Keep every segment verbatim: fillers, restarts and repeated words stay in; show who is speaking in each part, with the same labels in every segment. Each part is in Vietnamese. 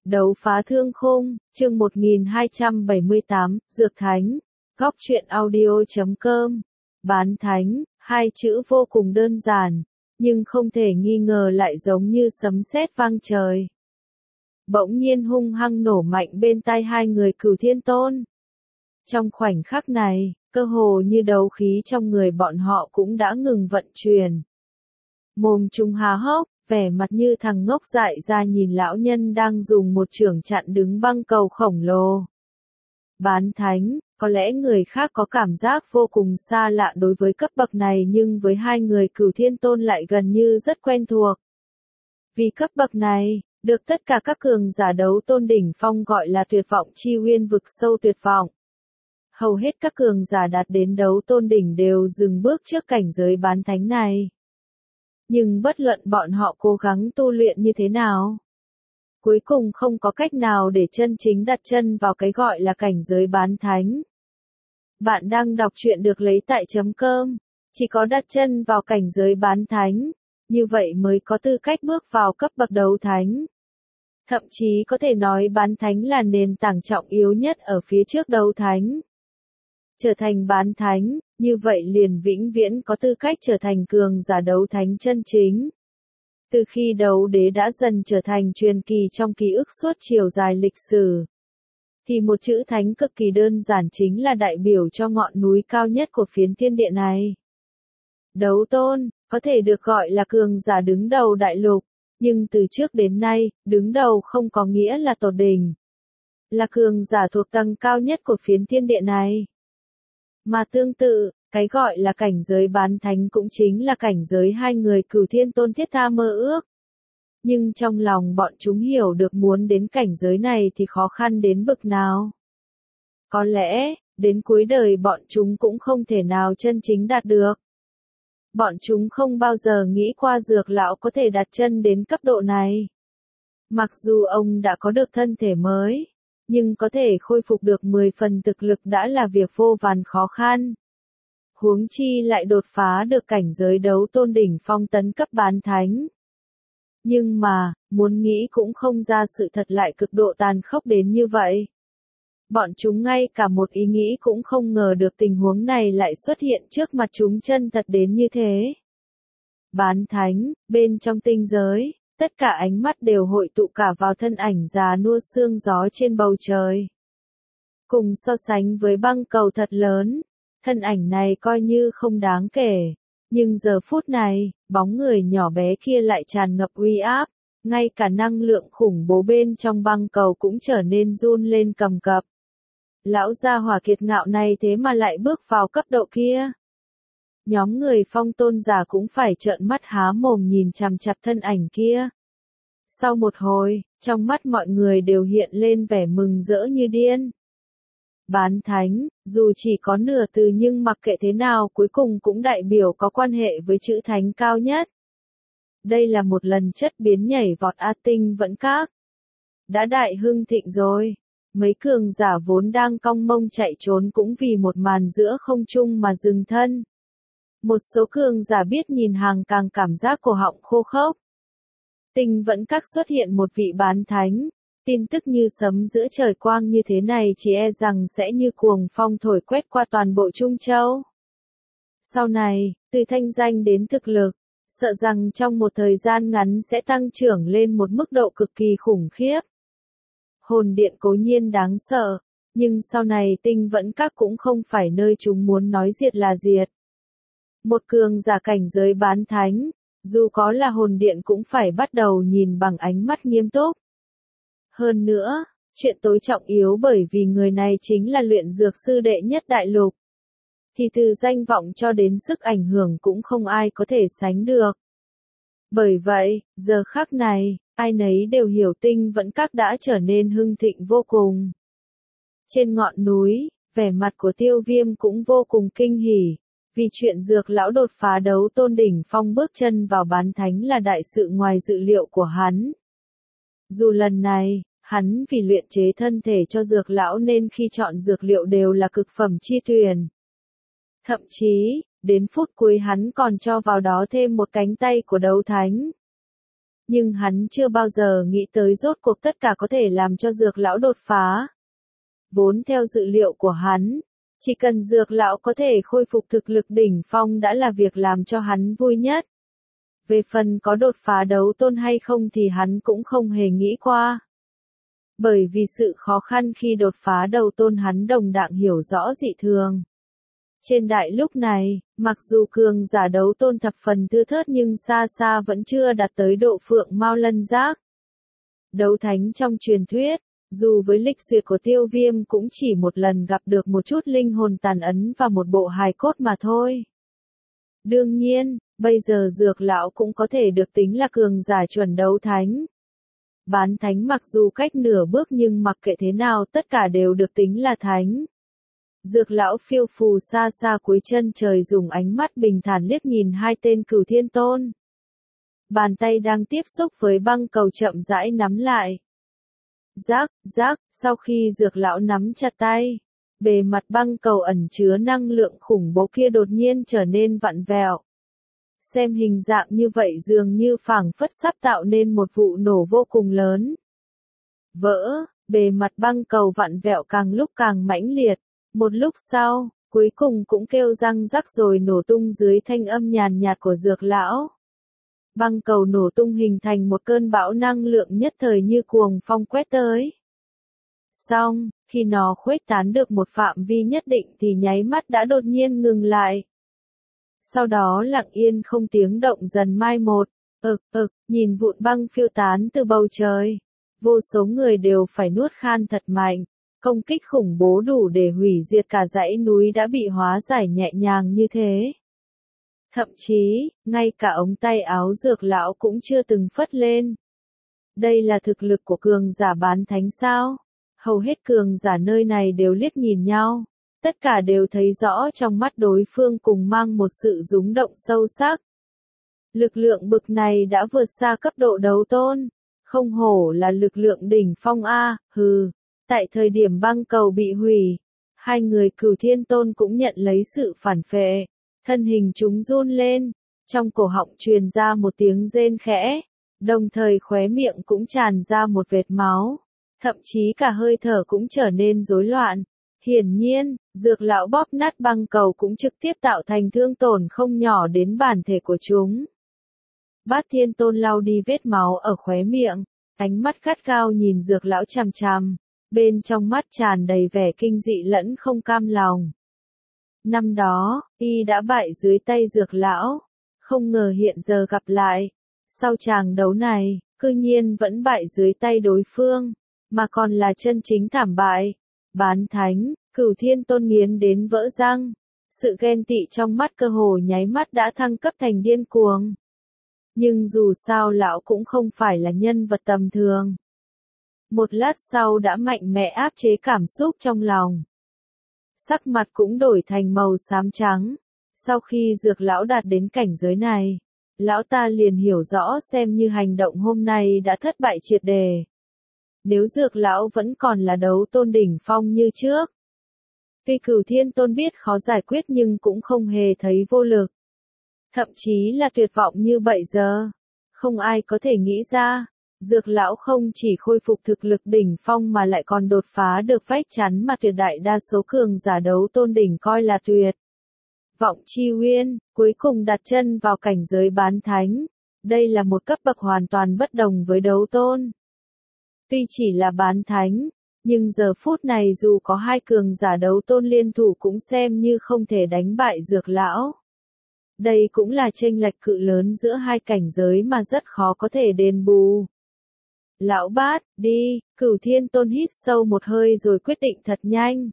Speaker 1: Đấu phá thương khung, chương một nghìn hai trăm bảy mươi tám, Dược Thánh, góc truyện audio chấm com. Bán thánh, hai chữ vô cùng đơn giản, nhưng không thể nghi ngờ lại giống như sấm sét vang trời. Bỗng nhiên hung hăng nổ mạnh bên tai hai người Cửu Thiên Tôn. Trong khoảnh khắc này, cơ hồ như đấu khí trong người bọn họ cũng đã ngừng vận chuyển. Mồm chúng há hốc, vẻ mặt như thằng ngốc dại ra nhìn lão nhân đang dùng một chưởng chặn đứng băng cầu khổng lồ. Bán thánh, có lẽ người khác có cảm giác vô cùng xa lạ đối với cấp bậc này nhưng với hai người Cửu Thiên Tôn lại gần như rất quen thuộc. Vì cấp bậc này, được tất cả các cường giả đấu tôn đỉnh phong gọi là tuyệt vọng chi uyên vực sâu tuyệt vọng. Hầu hết các cường giả đạt đến đấu tôn đỉnh đều dừng bước trước cảnh giới bán thánh này. Nhưng bất luận bọn họ cố gắng tu luyện như thế nào, cuối cùng không có cách nào để chân chính đặt chân vào cái gọi là cảnh giới bán thánh. Bạn đang đọc truyện được lấy tại chấm com, chỉ có đặt chân vào cảnh giới bán thánh, như vậy mới có tư cách bước vào cấp bậc đấu thánh. Thậm chí có thể nói bán thánh là nền tảng trọng yếu nhất ở phía trước đấu thánh. Trở thành bán thánh, như vậy liền vĩnh viễn có tư cách trở thành cường giả đấu thánh chân chính. Từ khi đấu đế đã dần trở thành truyền kỳ trong ký ức suốt chiều dài lịch sử, thì một chữ thánh cực kỳ đơn giản chính là đại biểu cho ngọn núi cao nhất của phiến thiên địa này. Đấu tôn, có thể được gọi là cường giả đứng đầu đại lục, nhưng từ trước đến nay, đứng đầu không có nghĩa là tột đỉnh. Là cường giả thuộc tầng cao nhất của phiến thiên địa này. Mà tương tự, cái gọi là cảnh giới bán thánh cũng chính là cảnh giới hai người Cửu Thiên Tôn thiết tha mơ ước. Nhưng trong lòng bọn chúng hiểu được muốn đến cảnh giới này thì khó khăn đến bực nào. Có lẽ, đến cuối đời bọn chúng cũng không thể nào chân chính đạt được. Bọn chúng không bao giờ nghĩ qua Dược lão có thể đặt chân đến cấp độ này. Mặc dù ông đã có được thân thể mới, nhưng có thể khôi phục được mười phần thực lực đã là việc vô vàn khó khăn. Huống chi lại đột phá được cảnh giới đấu tôn đỉnh phong tấn cấp bán thánh. Nhưng mà, muốn nghĩ cũng không ra sự thật lại cực độ tàn khốc đến như vậy. Bọn chúng ngay cả một ý nghĩ cũng không ngờ được tình huống này lại xuất hiện trước mặt chúng chân thật đến như thế. Bán thánh, bên trong tinh giới, tất cả ánh mắt đều hội tụ cả vào thân ảnh già nua sương gió trên bầu trời. Cùng so sánh với băng cầu thật lớn, thân ảnh này coi như không đáng kể, nhưng giờ phút này, bóng người nhỏ bé kia lại tràn ngập uy áp, ngay cả năng lượng khủng bố bên trong băng cầu cũng trở nên run lên cầm cập. Lão gia hỏa kiệt ngạo này thế mà lại bước vào cấp độ kia. Nhóm người phong tôn giả cũng phải trợn mắt há mồm nhìn chằm chằm thân ảnh kia. Sau một hồi, trong mắt mọi người đều hiện lên vẻ mừng rỡ như điên. Bán thánh, dù chỉ có nửa từ nhưng mặc kệ thế nào cuối cùng cũng đại biểu có quan hệ với chữ thánh cao nhất. Đây là một lần chất biến nhảy vọt A Tinh vẫn các. Đã đại hưng thịnh rồi. Mấy cường giả vốn đang cong mông chạy trốn cũng vì một màn giữa không trung mà dừng thân. Một số cường giả biết nhìn hàng càng cảm giác cổ họng khô khốc. Tinh vẫn các xuất hiện một vị bán thánh, tin tức như sấm giữa trời quang như thế này chỉ e rằng sẽ như cuồng phong thổi quét qua toàn bộ Trung Châu. Sau này, từ thanh danh đến thực lực, sợ rằng trong một thời gian ngắn sẽ tăng trưởng lên một mức độ cực kỳ khủng khiếp. Hồn điện cố nhiên đáng sợ, nhưng sau này tinh vẫn các cũng không phải nơi chúng muốn nói diệt là diệt. Một cường giả cảnh giới bán thánh, dù có là hồn điện cũng phải bắt đầu nhìn bằng ánh mắt nghiêm túc. Hơn nữa, chuyện tối trọng yếu bởi vì người này chính là luyện dược sư đệ nhất đại lục. Thì từ danh vọng cho đến sức ảnh hưởng cũng không ai có thể sánh được. Bởi vậy, giờ khắc này, ai nấy đều hiểu tinh vẫn các đã trở nên hưng thịnh vô cùng. Trên ngọn núi, vẻ mặt của Tiêu Viêm cũng vô cùng kinh hỉ, vì chuyện Dược lão đột phá đấu tôn đỉnh phong bước chân vào bán thánh là đại sự ngoài dự liệu của hắn. Dù lần này, hắn vì luyện chế thân thể cho Dược lão nên khi chọn dược liệu đều là cực phẩm chi tuyển. Thậm chí, đến phút cuối hắn còn cho vào đó thêm một cánh tay của đấu thánh. Nhưng hắn chưa bao giờ nghĩ tới rốt cuộc tất cả có thể làm cho Dược lão đột phá. Vốn theo dự liệu của hắn, chỉ cần Dược lão có thể khôi phục thực lực đỉnh phong đã là việc làm cho hắn vui nhất. Về phần có đột phá đấu tôn hay không thì hắn cũng không hề nghĩ qua. Bởi vì sự khó khăn khi đột phá đấu tôn hắn đồng dạng hiểu rõ dị thường. Trên đại lục này, mặc dù cường giả đấu tôn thập phần thưa thớt nhưng xa xa vẫn chưa đạt tới độ phượng mao lân giác. Đấu thánh trong truyền thuyết, dù với lịch duyệt của Tiêu Viêm cũng chỉ một lần gặp được một chút linh hồn tàn ấn và một bộ hài cốt mà thôi. Đương nhiên, bây giờ Dược lão cũng có thể được tính là cường giả chuẩn đấu thánh. Bán thánh mặc dù cách nửa bước nhưng mặc kệ thế nào tất cả đều được tính là thánh. Dược lão phiêu phù xa xa cuối chân trời dùng ánh mắt bình thản liếc nhìn hai tên Cửu Thiên Tôn. Bàn tay đang tiếp xúc với băng cầu chậm rãi nắm lại. Rác, rác, sau khi Dược lão nắm chặt tay, bề mặt băng cầu ẩn chứa năng lượng khủng bố kia đột nhiên trở nên vặn vẹo. Xem hình dạng như vậy dường như phảng phất sắp tạo nên một vụ nổ vô cùng lớn. Vỡ, bề mặt băng cầu vặn vẹo càng lúc càng mãnh liệt. Một lúc sau, cuối cùng cũng kêu răng rắc rồi nổ tung dưới thanh âm nhàn nhạt của Dược lão. Băng cầu nổ tung hình thành một cơn bão năng lượng nhất thời như cuồng phong quét tới. Xong, khi nó khuếch tán được một phạm vi nhất định thì nháy mắt đã đột nhiên ngừng lại. Sau đó lặng yên không tiếng động dần mai một, ực ực, nhìn vụn băng phiêu tán từ bầu trời. Vô số người đều phải nuốt khan thật mạnh. Công kích khủng bố đủ để hủy diệt cả dãy núi đã bị hóa giải nhẹ nhàng như thế. Thậm chí, ngay cả ống tay áo Dược lão cũng chưa từng phất lên. Đây là thực lực của cường giả bán thánh sao? Hầu hết cường giả nơi này đều liếc nhìn nhau. Tất cả đều thấy rõ trong mắt đối phương cùng mang một sự rúng động sâu sắc. Lực lượng bực này đã vượt xa cấp độ đấu tôn. Không hổ là lực lượng đỉnh phong A, hừ. Tại thời điểm băng cầu bị hủy, hai người Cửu Thiên Tôn cũng nhận lấy sự phản phệ. Thân hình chúng run lên, trong cổ họng truyền ra một tiếng rên khẽ, đồng thời khóe miệng cũng tràn ra một vệt máu. Thậm chí cả hơi thở cũng trở nên rối loạn. Hiển nhiên, Dược lão bóp nát băng cầu cũng trực tiếp tạo thành thương tổn không nhỏ đến bản thể của chúng. Bát Thiên Tôn lau đi vết máu ở khóe miệng, ánh mắt gắt gao nhìn Dược lão chằm chằm, bên trong mắt tràn đầy vẻ kinh dị lẫn không cam lòng. Năm đó, y đã bại dưới tay Dược lão, không ngờ hiện giờ gặp lại. Sau tràng đấu này, cư nhiên vẫn bại dưới tay đối phương, mà còn là chân chính thảm bại. Bán thánh, Cửu Thiên Tôn nghiến đến vỡ răng. Sự ghen tị trong mắt cơ hồ nháy mắt đã thăng cấp thành điên cuồng. Nhưng dù sao lão cũng không phải là nhân vật tầm thường. Một lát sau đã mạnh mẽ áp chế cảm xúc trong lòng. Sắc mặt cũng đổi thành màu xám trắng. Sau khi Dược lão đạt đến cảnh giới này, lão ta liền hiểu rõ xem như hành động hôm nay đã thất bại triệt đề. Nếu Dược lão vẫn còn là đấu tôn đỉnh phong như trước, tuy Cửu Thiên Tôn biết khó giải quyết nhưng cũng không hề thấy vô lực. Thậm chí là tuyệt vọng như bây giờ. Không ai có thể nghĩ ra, Dược lão không chỉ khôi phục thực lực đỉnh phong mà lại còn đột phá được vách chắn mà tuyệt đại đa số cường giả đấu tôn đỉnh coi là tuyệt vọng chi uyên, cuối cùng đặt chân vào cảnh giới bán thánh. Đây là một cấp bậc hoàn toàn bất đồng với đấu tôn. Tuy chỉ là bán thánh, nhưng giờ phút này dù có hai cường giả đấu tôn liên thủ cũng xem như không thể đánh bại Dược lão. Đây cũng là chênh lệch cự lớn giữa hai cảnh giới mà rất khó có thể đền bù. Lão Bát, đi, Cửu Thiên Tôn hít sâu một hơi rồi quyết định thật nhanh.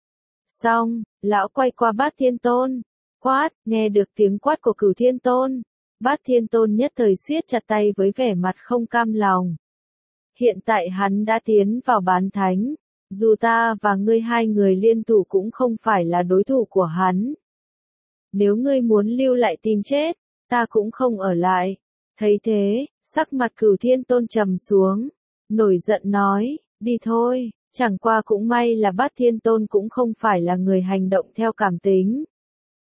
Speaker 1: Xong, lão quay qua Bát Thiên Tôn, quát, nghe được tiếng quát của Cửu Thiên Tôn. Bát Thiên Tôn nhất thời siết chặt tay với vẻ mặt không cam lòng. Hiện tại hắn đã tiến vào bán thánh, dù ta và ngươi hai người liên thủ cũng không phải là đối thủ của hắn. Nếu ngươi muốn lưu lại tìm chết, ta cũng không ở lại. Thấy thế, sắc mặt Cửu Thiên Tôn trầm xuống, nổi giận nói, đi thôi, chẳng qua cũng may là Bát Thiên Tôn cũng không phải là người hành động theo cảm tính.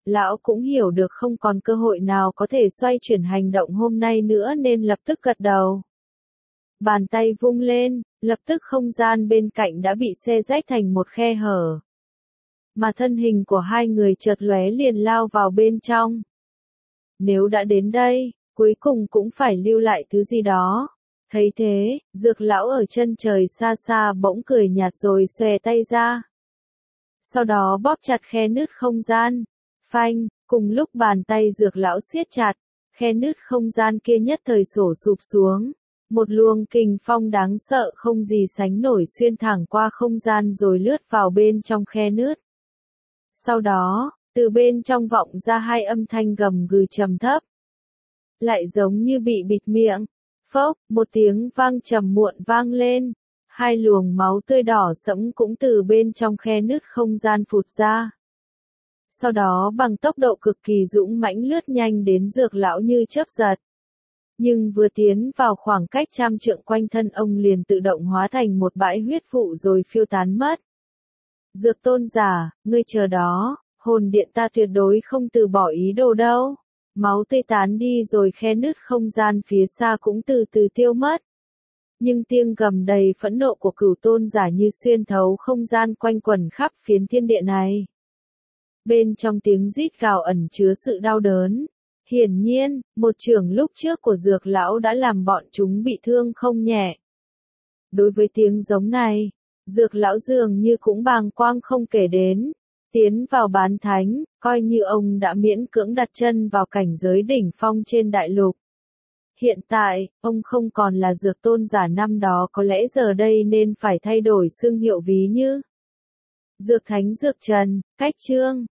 Speaker 1: lão cũng hiểu được không còn cơ hội nào có thể xoay chuyển hành động hôm nay nữa nên lập tức gật đầu. Bàn tay vung lên, lập tức không gian bên cạnh đã bị xé rách thành một khe hở. Mà thân hình của hai người chợt lóe liền lao vào bên trong. Nếu đã đến đây, cuối cùng cũng phải lưu lại thứ gì đó. Thấy thế, Dược lão ở chân trời xa xa bỗng cười nhạt rồi xòe tay ra. Sau đó bóp chặt khe nứt không gian. Phanh, cùng lúc bàn tay Dược lão siết chặt, khe nứt không gian kia nhất thời sổ sụp xuống. Một luồng kình phong đáng sợ không gì sánh nổi xuyên thẳng qua không gian rồi lướt vào bên trong khe nứt. Sau đó, từ bên trong vọng ra hai âm thanh gầm gừ trầm thấp. Lại giống như bị bịt miệng. Phốc, một tiếng vang trầm muộn vang lên. Hai luồng máu tươi đỏ sẫm cũng từ bên trong khe nứt không gian phụt ra. Sau đó bằng tốc độ cực kỳ dũng mãnh lướt nhanh đến Dược lão như chớp giật. Nhưng vừa tiến vào khoảng cách trăm trượng quanh thân ông liền tự động hóa thành một bãi huyết vụ rồi phiêu tán mất. Dược tôn giả, ngươi chờ đó, hồn điện ta tuyệt đối không từ bỏ ý đồ đâu. Máu tươi tán đi rồi khe nứt không gian phía xa cũng từ từ tiêu mất. Nhưng tiếng gầm đầy phẫn nộ của cửu tôn giả như xuyên thấu không gian quanh quẩn khắp phiến thiên địa này. Bên trong tiếng rít gào ẩn chứa sự đau đớn. Hiển nhiên, một chưởng lúc trước của Dược lão đã làm bọn chúng bị thương không nhẹ. Đối với tiếng giống này, Dược lão dường như cũng bàng quang không kể đến. Tiến vào bán thánh, coi như ông đã miễn cưỡng đặt chân vào cảnh giới đỉnh phong trên đại lục. Hiện tại, ông không còn là Dược tôn giả năm đó, có lẽ giờ đây nên phải thay đổi xưng hiệu ví như Dược Thánh Dược Trần, cách chương.